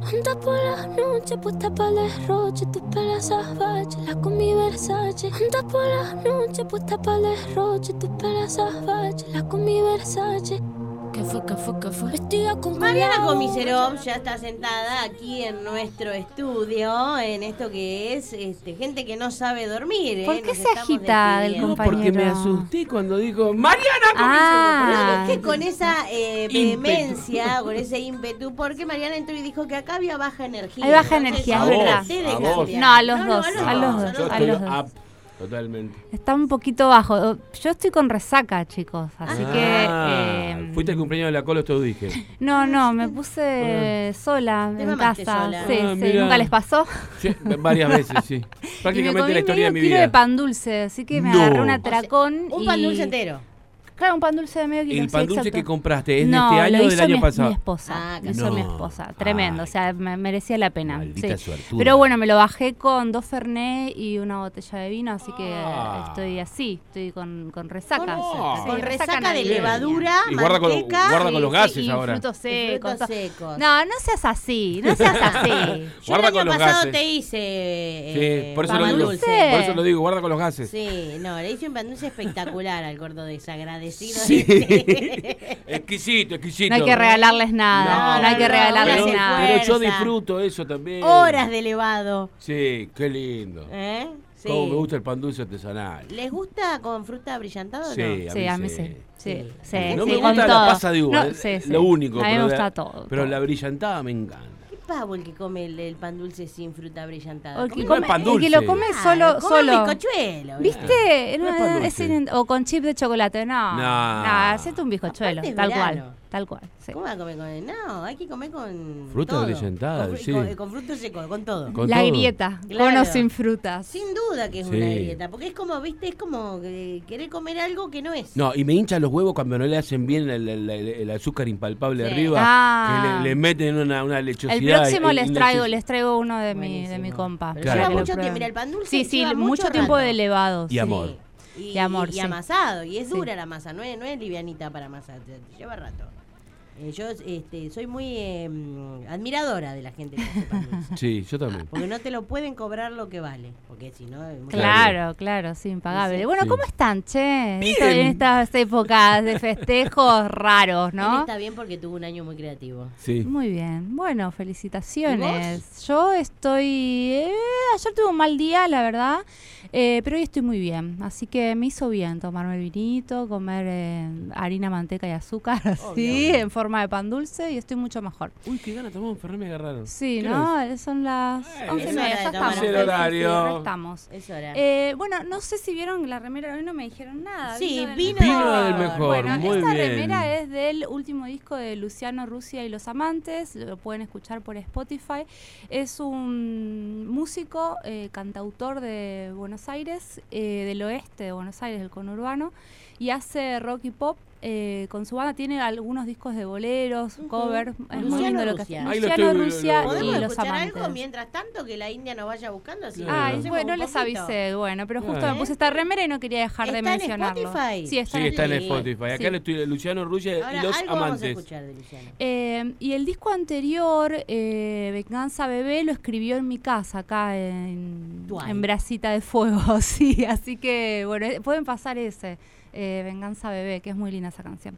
Anda por la noche, puesta para el derroche, tus pelas salvajes, la con mi Versace. Anda por la noche, puesta para el derroche, tus pelas salvajes, la con mi Versace. ¿Qué fue? Vestida con Mariana Comiserov ya está sentada aquí en nuestro estudio, en esto que es gente que no sabe dormir. ¿Por qué se agita el compañero? Porque me asusté cuando dijo Mariana Comiserov. Pero es que con esa vehemencia, con ese ímpetu, porque Mariana entró y dijo que acá había baja energía. Hay baja energía, es verdad. No, a los dos. Yo estoy up, totalmente. Está un poquito bajo. Yo estoy con resaca, chicos, así que... ¿Fuiste al cumpleaños de la Colo? Te lo dije. No, me puse sola en casa. Sola. Sí, ¿nunca les pasó? Sí, varias veces, sí. Prácticamente la historia de mi vida. Y me comí medio kilo de pan dulce, así que me agarré un atracón. Un pan dulce entero. Claro, un pan dulce de medio kilo. ¿El pan dulce exacto. que compraste es de este año o del año pasado? Mi esposa. Lo hizo mi esposa. Tremendo, Ay, o sea, me merecía la pena. Maldita Sí. suertuda. Pero bueno, me lo bajé con 2 Fernet y una botella de vino, así que estoy así, estoy con resaca. Con resaca de navideña. levadura, Y guarda manteca. con los gases y ahora. frutos secos. Frutos secos. No seas así, no seas así. Yo Guarda el con año los pasado gases. te hice Sí, por eso pan lo digo. dulce. Por eso lo digo, guarda con los gases. Sí, le hice un pan dulce espectacular al gordo desagradecido. Sí. Exquisito. No hay que regalarles nada, no hay que regalarles nada. Pero yo disfruto eso también. Horas de elevado. Sí, qué lindo. Sí. Cómo me gusta el pan dulce artesanal. ¿Les gusta con fruta brillantada o Sí, no? Sí, a mí sí. No me con gusta la todo. pasa de uva, No, es lo único. A mí me pero gusta todo. Pero la brillantada me encanta. ¿Qué pavo el que come el pan dulce sin fruta brillantada? O el que, No es pan dulce. el que lo come solo. Come bizcochuelo. ¿Viste? No es pan dulce. O con chip de chocolate. No, hacete un bizcochuelo, Aparte es tal verano. cual. Sí. ¿Cómo va a comer con...? No, hay que comer con Fruta todo. brillantada, sí. Con frutos secos, con todo. Con La todo. grieta, Claro. con o sin frutas. Sin duda que es Sí. una dieta, porque es como, viste, es como querer comer algo que no es. No, y me hinchan los huevos cuando no le hacen bien el azúcar impalpable Sí. arriba. Que le meten una lechosidad. El próximo les traigo uno de mi compa. Pero Claro. lleva Que lo mucho prueben. tiempo, mira, el pan dulce Sí, lleva mucho tiempo rato. de elevado. Y sí. amor. Y, Y amor, y sí. amasado, y es Sí. dura la masa, no es livianita para amasar, lleva rato. Yo soy muy admiradora de la gente que hace pan dulce. Sí, yo también. Porque no te lo pueden cobrar lo que vale, porque si no es muy Claro, sí, impagable. Sí. Bueno, Sí. ¿cómo están, che? En estas épocas de festejos raros, Él ¿no? está bien porque tuvo un año muy creativo. Sí. Muy bien. Bueno, felicitaciones. Yo estoy... ayer tuve un mal día, la verdad, pero hoy estoy muy bien. Así que me hizo bien tomarme el vinito, comer harina, manteca y azúcar, así, en forma de pan dulce, y estoy mucho mejor. Uy, qué gana tomar un Fernet, me agarraron. Sí, ¿Qué ¿no? Son las es 11:30, hora de ya tomar estamos. un el horario. Sí, ya estamos. Es hora. Bueno, no sé si vieron la remera, hoy no me dijeron nada. Sí, vino Vino del mejor, Bueno, muy esta bien. remera es del último disco de Luciano Rusia y los Amantes, lo pueden escuchar por Spotify. Es un músico, cantautor de Buenos Aires, del oeste de Buenos Aires, del conurbano, y hace rock y pop. Con su banda tiene algunos discos de boleros, cover, es muy lindo lo que hace. Rusia. Ahí lo Luciano estoy- Rusia ¿Podemos y los escuchar Amantes. algo mientras tanto que la India nos vaya buscando? Así Ay, hacemos bueno, un les poquito? avisé, bueno, pero justo Claro. me puse esta remera y no quería dejar de ¿Está en mencionarlo. Spotify? Sí, está Sí, está en Sí. Spotify. Acá Sí. le estoy Luciano Rusia Ahora, y los algo vamos a Amantes. escuchar de Luciano. Y el disco anterior, Venganza Bebé, lo escribió en mi casa, acá en Brasita de Fuego, sí, así que, bueno, pueden pasar ese, Venganza Bebé, que es muy linda esa canción.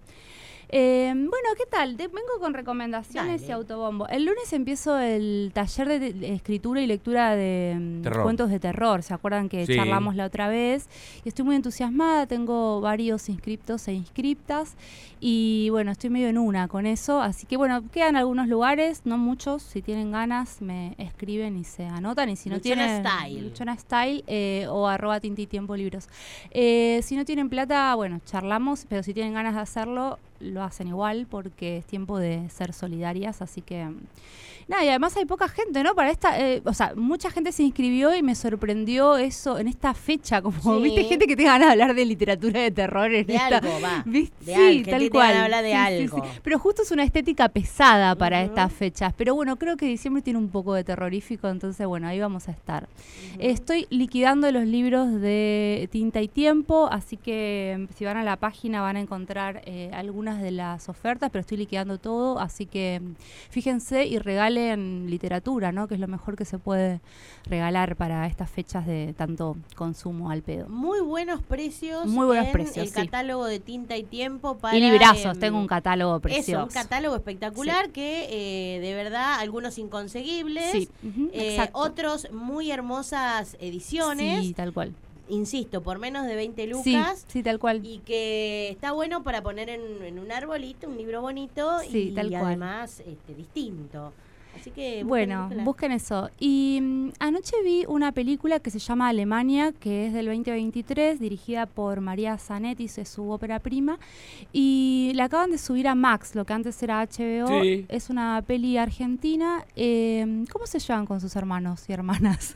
Bueno, ¿qué tal? Vengo con recomendaciones Dale. y autobombo. El lunes empiezo el taller de escritura y lectura de Terror. cuentos de terror. ¿Se acuerdan que Sí. charlamos la otra vez? Y estoy muy entusiasmada, tengo varios inscriptos e inscriptas. Y bueno, estoy medio en una con eso. Así que bueno, quedan algunos lugares, no muchos. Si tienen ganas, me escriben y se anotan. Y si no Luchona tienen... Style. Luchona Style o @Tintitiempo Libros. Si no tienen plata, bueno, charlamos. Pero si tienen ganas de hacerlo, lo hacen igual porque es tiempo de ser solidarias, así que nada, y además hay poca gente, ¿no? Para esta, o sea, mucha gente se inscribió y me sorprendió eso en esta fecha, como Sí. viste gente que tenga ganas de hablar de literatura de terror en De esta, algo, va. ¿viste? De Sí, algo, que tal te cual. van a hablar de Sí, sí, algo. sí. Pero justo es una estética pesada para Ujú. estas fechas, pero bueno, creo que diciembre tiene un poco de terrorífico, entonces bueno, ahí vamos a estar. Estoy liquidando los libros de Tinta y Tiempo, así que si van a la página van a encontrar algunas algunas de las ofertas, pero estoy liquidando todo, así que fíjense y regalen literatura, ¿no? Que es lo mejor que se puede regalar para estas fechas de tanto consumo al pedo. Muy buenos precios. Muy buenos en precios, el sí. catálogo de Tinta y Tiempo para... Y librazos, tengo un catálogo precioso. Eso, un catálogo espectacular que de verdad algunos inconseguibles, Sí, exacto. otros muy hermosas ediciones. Sí, tal cual. Insisto, por menos de 20 Sí, lucas. sí, tal cual. Y que está bueno para poner en un arbolito, un libro bonito Sí, y tal cual. además distinto. Así que Bueno, búsquenla. busquen eso. Y anoche vi una película que se llama Alemania, que es del 2023, dirigida por María Zanetti, es su ópera prima, y la acaban de subir a Max, lo que antes era HBO. Sí. Es una peli argentina. ¿Cómo se llevan con sus hermanos y hermanas?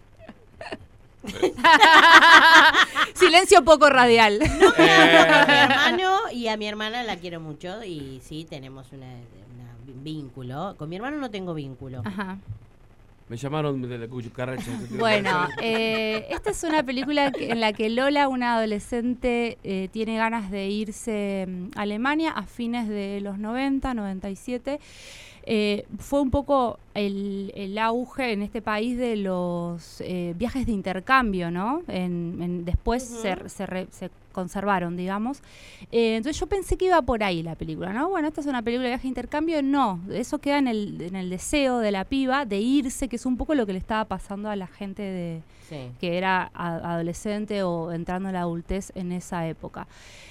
Silencio poco radial. A mi hermano y a mi hermana la quiero mucho y sí, tenemos un vínculo. Con mi hermano no tengo vínculo. Ajá. Me llamaron de la cucaracha. Bueno, esta es una película en la que Lola, una adolescente, tiene ganas de irse a Alemania a fines de los 90, 97. Fue un poco el auge en este país de los viajes de intercambio, ¿no? Después se conservaron, digamos. Entonces yo pensé que iba por ahí la película, ¿no? Bueno, esta es una película de viaje de intercambio. No, eso queda en el deseo de la piba de irse, que es un poco lo que le estaba pasando a la gente que era adolescente o entrando en la adultez en esa época.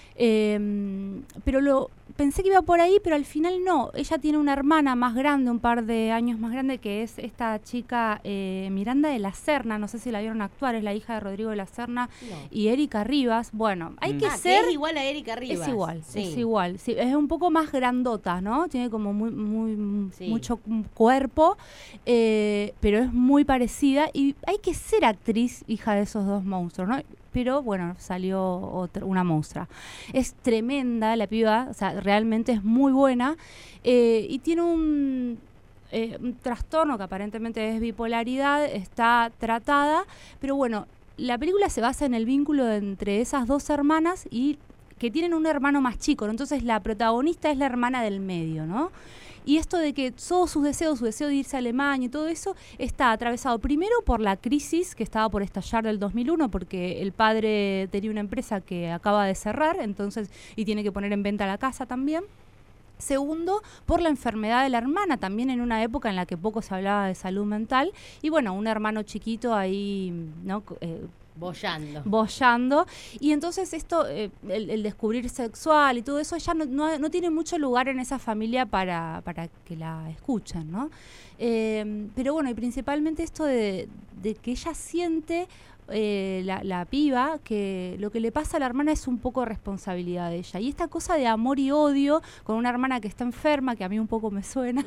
Pero pensé que iba por ahí, pero al final no. Ella tiene una hermana más grande, un par de años más grande, que es esta chica Miranda de la Serna. No sé si la vieron actuar, es la hija de Rodrigo de la Serna y Erika Rivas. Bueno, hay que ser... Que es igual a Erika Rivas. Es igual, sí. es igual. Sí, es un poco más grandota, ¿no? Tiene como Sí. mucho cuerpo, pero es muy parecida. Y hay que ser actriz hija de esos dos monstruos, ¿no? Pero bueno, salió una monstrua. Es tremenda la piba, o sea, realmente es muy buena. Y tiene un trastorno que aparentemente es bipolaridad, está tratada, pero bueno, la película se basa en el vínculo entre esas dos hermanas y que tienen un hermano más chico, ¿no? Entonces la protagonista es la hermana del medio, ¿no? Y esto de que todos su deseo de irse a Alemania y todo eso está atravesado primero por la crisis que estaba por estallar del 2001, porque el padre tenía una empresa que acaba de cerrar, entonces, y tiene que poner en venta la casa también. Segundo, por la enfermedad de la hermana, también en una época en la que poco se hablaba de salud mental. Y bueno, un hermano chiquito ahí, ¿no? Boyando. Y entonces esto, el descubrir sexual y todo eso, ya no tiene mucho lugar en esa familia para que la escuchen, ¿no? Pero bueno, y principalmente esto de que ella siente... la piba, que lo que le pasa a la hermana es un poco responsabilidad de ella. Y esta cosa de amor y odio con una hermana que está enferma, que a mí un poco me suena.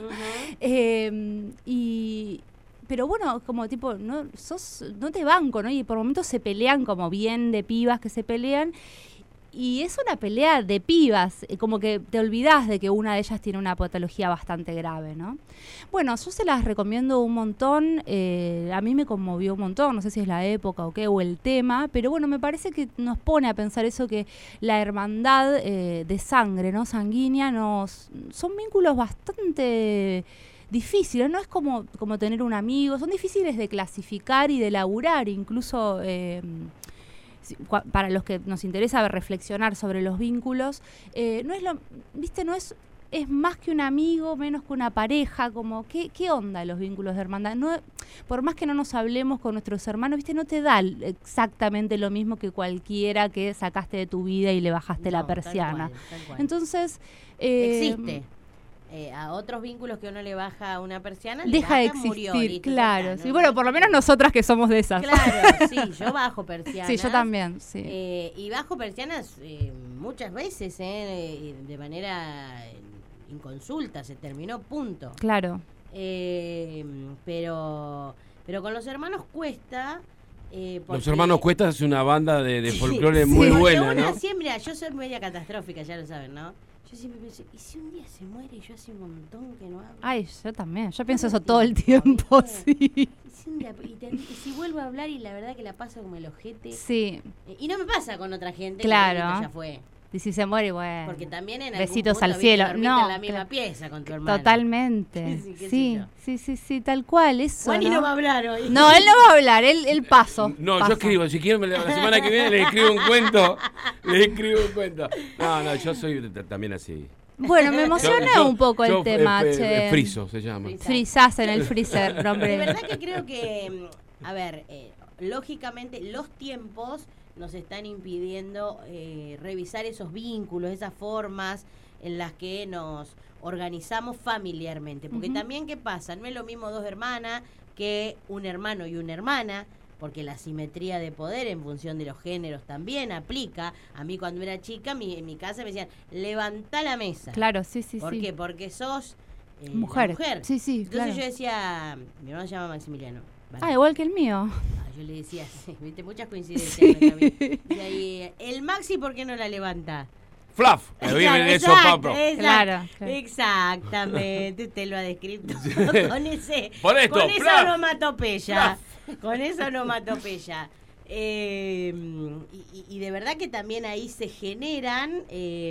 Pero bueno, como tipo, no te banco, ¿no? Y por momentos se pelean como bien de pibas que se pelean. Y es una pelea de pibas, como que te olvidás de que una de ellas tiene una patología bastante grave, ¿no? Bueno, yo se las recomiendo un montón, a mí me conmovió un montón, no sé si es la época o qué, o el tema, pero bueno, me parece que nos pone a pensar eso, que la hermandad de sangre, ¿no? Sanguínea, son vínculos bastante... difíciles, no es como tener un amigo, son difíciles de clasificar y de elaborar, incluso para los que nos interesa reflexionar sobre los vínculos, no es más que un amigo, menos que una pareja, como ¿qué onda los vínculos de hermandad? No, por más que no nos hablemos con nuestros hermanos, ¿viste? No te da exactamente lo mismo que cualquiera que sacaste de tu vida y le bajaste la persiana. Tal cual. Entonces... existe. A otros vínculos que uno le baja una persiana, deja de existir, murió, listo, claro. está, Sí, ¿no? bueno, por lo menos nosotras que somos de esas. Claro, sí, yo bajo persianas. Sí, yo también, sí. Y bajo persianas muchas veces, de manera inconsulta, se terminó, punto. Claro. Pero con los hermanos cuesta... Los hermanos Cuesta es una banda de folclore sí. muy Porque buena, uno ¿no? siempre, yo soy media catastrófica, ya lo saben, ¿no? Yo siempre pienso, ¿y si un día se muere y yo hace un montón que no hablo? Ay, yo también, yo pienso eso todo el tiempo, sí. ¿Y si vuelvo a hablar y la verdad que la paso como el ojete? Sí. Y no me pasa con otra gente, Claro. que ya fue. Y si se muere, bueno. Porque también en besitos algún punto, al cielo. dormiste No, en la misma claro. pieza con tu hermano. Totalmente. Sí, qué sé Sí, yo. sí, tal cual. Eso. Juani no va a hablar hoy. No, él no va a hablar, él paso. No, pasa. yo escribo, si quieren la semana que viene les escribo un cuento. No, yo soy también así. Bueno, me emociona un poco el tema, che. Friso se llama. Frizás en el freezer, nombre. De verdad que creo que, a ver, lógicamente los tiempos nos están impidiendo revisar esos vínculos, esas formas en las que nos organizamos familiarmente. Porque también, ¿qué pasa? No es lo mismo dos hermanas que un hermano y una hermana, porque la simetría de poder en función de los géneros también aplica. A mí cuando era chica, en mi casa me decían, levantá la mesa. Claro, sí. ¿Por qué? Porque sos mujer. la mujer. Sí, Entonces claro. yo decía, mi hermano se llama Maximiliano. ¿vale? Ah, igual que el mío. Yo le decía, sí, viste, muchas coincidencias. Sí. Y ahí, el Maxi, ¿por qué no la levanta? Fluff, Claro, eso, papo. Claro. Exactamente, usted lo ha descrito con ese, Por esto, con Fluff. esa onomatopeya. Con esa onomatopeya. Y de verdad que también ahí se generan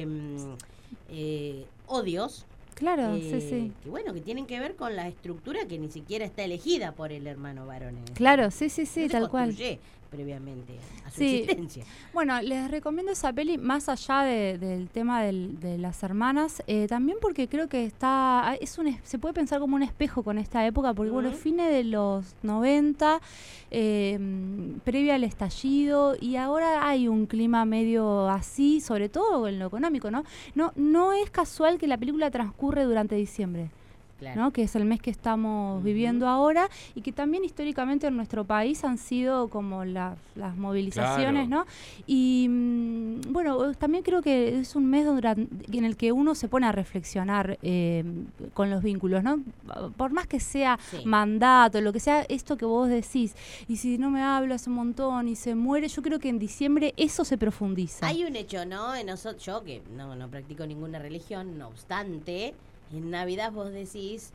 odios. Claro, sí. Que bueno, que tienen que ver con la estructura que ni siquiera está elegida por el hermano varón. Claro, sí, No se tal cual. construye previamente a su Sí. existencia. Bueno, les recomiendo esa peli más allá del tema de las hermanas, también porque creo que se puede pensar como un espejo con esta época, porque bueno, fines de los 90, previa al estallido, y ahora hay un clima medio así, sobre todo en lo económico, ¿no? No es casual que la película transcurre durante diciembre. Claro. ¿No? Que es el mes que estamos viviendo ahora y que también históricamente en nuestro país han sido como las movilizaciones, Claro. ¿no? Y bueno, también creo que es un mes en el que uno se pone a reflexionar con los vínculos, ¿no? Por más que sea mandato, lo que sea, esto que vos decís, y si no me hablas un montón y se muere, yo creo que en diciembre eso se profundiza. Hay un hecho, ¿no? Yo que no practico ninguna religión, no obstante, en Navidad vos decís,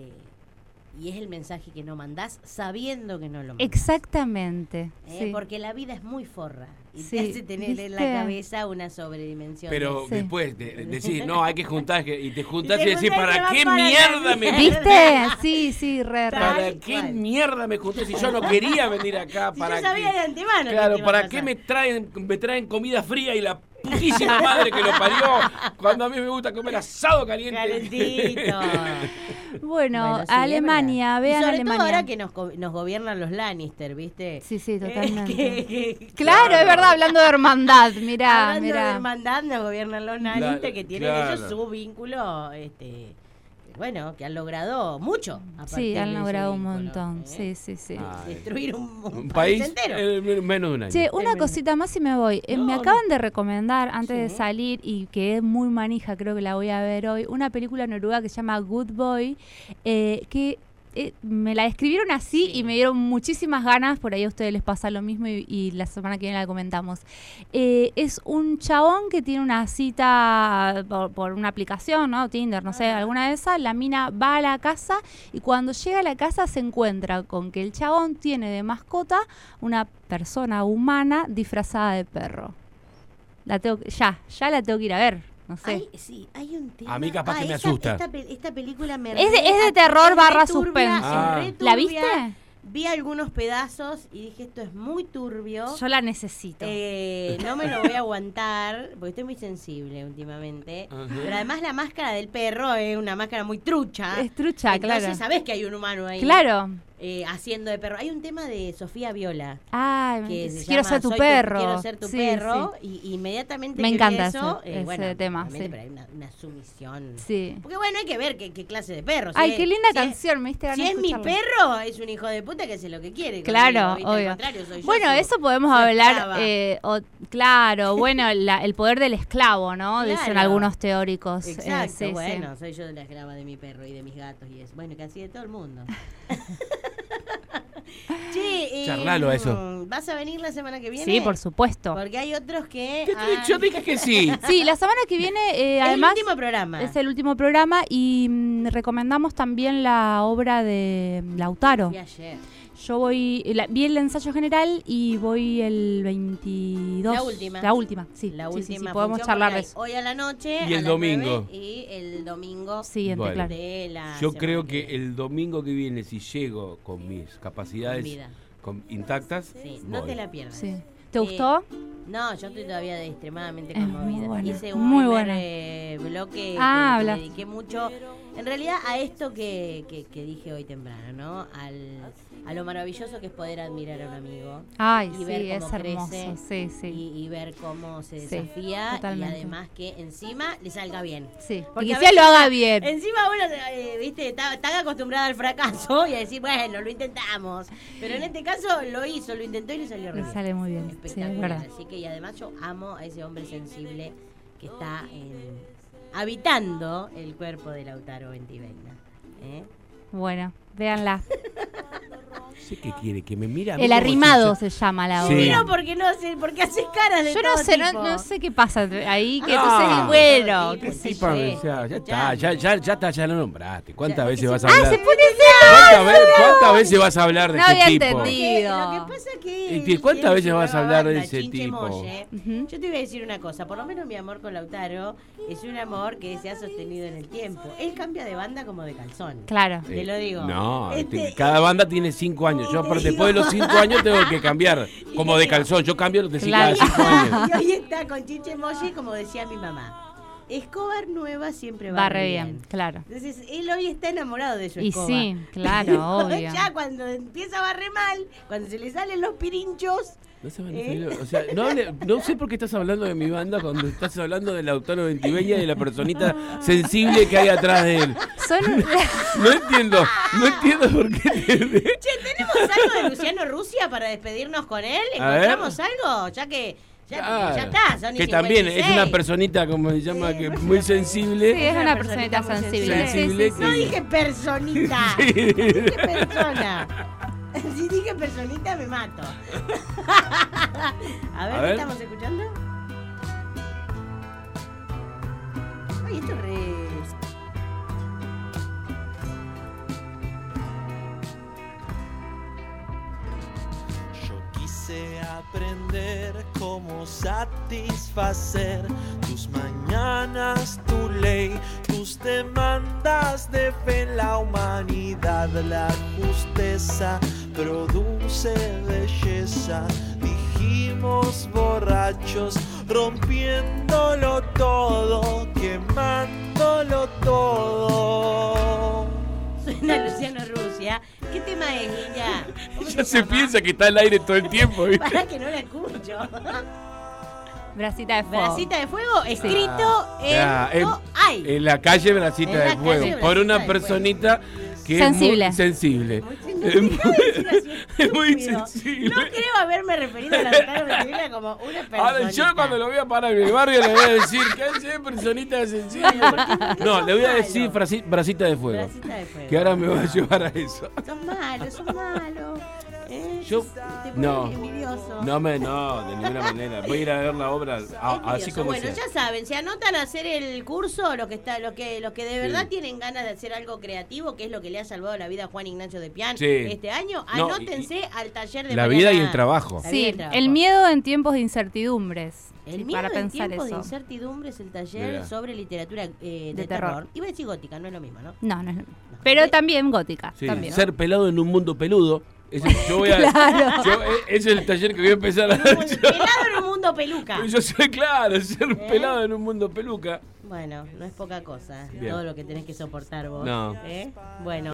y es el mensaje que no mandás sabiendo que no lo mandás. Exactamente. Sí. Porque la vida es muy forra y Sí, te hace tener en la ¿viste? cabeza una sobredimensión. Pero Sí. después decís, no, hay que juntar, y te juntás Y y, te decís, juntás y ¿para te qué vas para mierda la me ¿Viste? Sí, re. Tal ¿Para qué cual. mierda me junté si yo no quería venir acá? Si ¿Para yo sabía qué? de antemano. Claro, que te iba a ¿para pasar. qué me traen comida fría y la putísima madre que lo parió cuando a mí me gusta comer asado caliente? Calentito. Bueno, sí, Alemania, es verdad. vean Y sobre Alemania. todo ahora que nos gobiernan los Lannister, ¿viste? Sí, totalmente. Que- Claro, es verdad, hablando de hermandad, mirá, Hablando de mirá. hermandad, nos gobiernan los Lannister, que tienen claro. ellos su vínculo, bueno, que han logrado mucho. a Sí, partir han de ese logrado un vínculo, montón, ¿eh? sí. Ay. Destruir un Un país país entero. en menos de un año. Che, una cosita más y me voy. No, Me no. acaban de recomendar, antes de Sí. salir, y que es muy manija, creo que la voy a ver hoy, una película noruega que se llama Good Boy, que me la describieron así Sí. y me dieron muchísimas ganas, por ahí a ustedes les pasa lo mismo y la semana que viene la comentamos. Es un chabón que tiene una cita por una aplicación, ¿no? Tinder, no sé, alguna de esas. La mina va a la casa y cuando llega a la casa se encuentra con que el chabón tiene de mascota una persona humana disfrazada de perro. Ya la tengo que ir a ver. No sé. Hay un tema. A mí capaz que me asusta. Esta película me Es de terror barra suspenso. ¿La viste? Vi algunos pedazos y dije, esto es muy turbio. Yo la necesito. No me lo voy a aguantar, porque estoy muy sensible últimamente. Ajá. Pero además la máscara del perro es una máscara muy trucha. Es trucha, Entonces claro. sabés que hay un humano ahí. Claro. Haciendo de perro. Hay un tema de Sofía Viola. Ah, Que se quiero llama ser tu Soy perro. Quiero ser tu Sí, perro. sí. Y inmediatamente Me que vi encanta eso, ese bueno, tema, obviamente, sí. pero hay una sumisión. Sí. Porque bueno, hay que ver qué clase de perro. Ay, Si qué es- linda si es- canción, me diste ganas Si de es mi escucharla. perro, es un hijo de puta que hace lo que quiere. Claro, conmigo, ¿viste? Al obvio. contrario, soy yo Bueno, su- eso podemos su hablar, esclava. claro, bueno, el poder del esclavo, ¿no? Dicen Claro. algunos teóricos. Exacto, sí, bueno, soy yo la esclava de mi perro y de mis gatos y eso. Bueno, casi de todo el mundo. Che, Charlalo a eso. ¿vas a venir la semana que viene? Sí, por supuesto. Porque hay otros que... Yo dije que sí. Sí, la semana que viene, es además, el último programa. es el último programa y recomendamos también la obra de Lautaro. Fui ayer. Yo vi el ensayo general y voy el 22. La última. La última, sí. La Sí, última sí, podemos función, charlar de porque eso. hay hoy a la noche. Y a el las domingo. 9, y el domingo. Siguiente, Bueno. claro. De la Yo semana creo que viene. el domingo que viene, si llego con mis capacidades Con vida. intactas, Sí, no voy. te la pierdas. Sí. ¿Te gustó? No, yo estoy todavía extremadamente Es muy conmovida. buena, Hice un muy primer buena. bloque Ah, que le habla. dediqué mucho, en realidad, a esto que dije hoy temprano, ¿no? A lo maravilloso que es poder admirar a un amigo. Ay, Y sí, ver es cómo hermoso. crece Sí, sí. Y ver cómo se Sí, desafía y totalmente. además que encima le salga bien. Sí. Porque Y a que sea lo veces haga bien. Encima uno, viste, está tan acostumbrada al fracaso y a decir, bueno, lo intentamos. Pero en este caso lo hizo, lo intentó y le salió re Le bien. sale muy bien. Sí, es Espectacular. verdad. Así que, y además yo amo a ese hombre sensible que está habitando el cuerpo de Lautaro Ventiveña. Bueno, véanla. sé qué quiere, que me mira. a mí El como arrimado si se llama la Sí. obra. Miro porque no sé, porque haces caras de Yo todo no sé, tipo. no sé qué pasa ahí, que Ah. entonces, bueno, Todo qué tipo, sé Sí, sí. yo. Pablo, ya está, ya está, ya lo nombraste. ¿Cuántas Ya, veces porque vas a se- hablar? Se pone ¿Cuántas veces vas a hablar de No ese había tipo? entendido. Lo que pasa que ¿Y cuántas él veces llegó vas a a hablar de banda, ese Chinche tipo? Molle. Ujú. Yo te voy a decir una cosa, por lo menos mi amor con Lautaro es un amor que se ha sostenido en el tiempo. Él cambia de banda como de calzón. Claro. Te lo digo. No, Este- cada banda tiene 5 años. Yo, Te después de los 5 años, tengo que cambiar. Como de calzón. Yo cambio de Claro. cada 5 años. Y hoy está con Chinche Molle, como decía mi mamá. Escobar nueva siempre Va re bien, claro. Entonces, él hoy está enamorado de su Y escoba. sí, claro, obvio. Ya cuando empieza a barrer mal, cuando se le salen los pirinchos, No se van a salir, o sea, no sé por qué estás hablando de mi banda cuando estás hablando de Lautaro Ventiveña y de la personita sensible que hay atrás de él. Son No entiendo por qué. Che, ¿tenemos algo de Luciano Rusia para despedirnos con él? A ver. ¿Encontramos algo? Ya que ya Claro. está, son y Que también es 56. una personita, como se llama, que muy sensible. Sí, es una personita sensible. Sensible. Sí, sí, No sí. dije personita, Sí. dije persona. Si dije personita me mato. A ver, A ¿qué ver. estamos escuchando? Ay, esto es re... Yo quise aprender cómo satisfacer tus mañanas, tu ley, tus demandas de fe en la humanidad. La justeza produce belleza, dijimos borrachos, rompiéndolo todo, quemándolo todo. Suena Luciano Rusia. ¿Qué tema es, niña? ¿Cómo Ya se llama? piensa que está al aire todo el tiempo, ¿viste? Para que no la escucho. Bracita de fuego. Bracita de fuego, escrito Ya, en... ¡Ay! En la calle Bracita En la de calle Fuego, Bracita por una de personita que Sensible. es muy sensible. Muy sensible. Es muy Estúpido. sensible. No creo haberme referido a la Lautaro Ventiveña como una persona. Ahora yo cuando lo voy a parar en el barrio le voy a decir, ¿qué hace personita sensible? No, le voy a decir Bracita de Fuego. Bracita de fuego. Que ahora me va a llevar a eso. Son malos, son malos. Yo- Te pones no. envidioso. No, de ninguna manera. Voy a ir a ver la obra así Envidioso. como Bueno, sea. ya saben, se anotan a hacer el curso, lo que de verdad Sí. tienen ganas de hacer algo creativo, que es lo que le ha salvado la vida a Juan Ignacio de Pian Sí. este año. No, Anótense al taller de La Mariana- vida y el trabajo. La vida y Sí, el trabajo. el miedo en tiempos de incertidumbres. El Sí, miedo para en pensar tiempos eso. de incertidumbre es el taller Mira. sobre literatura de De terror. terror. Iba a decir gótica, no es lo mismo, ¿no? No, no es lo mismo. Pero también gótica. Sí, También. ser pelado en un mundo peludo. Yo voy a, Claro. es el taller que voy a empezar a dar. yo. Pelado en un mundo peluca. Yo soy claro, ser pelado en un mundo peluca. Bueno, no es poca cosa Bien. todo lo que tenés que soportar vos. No. Bueno.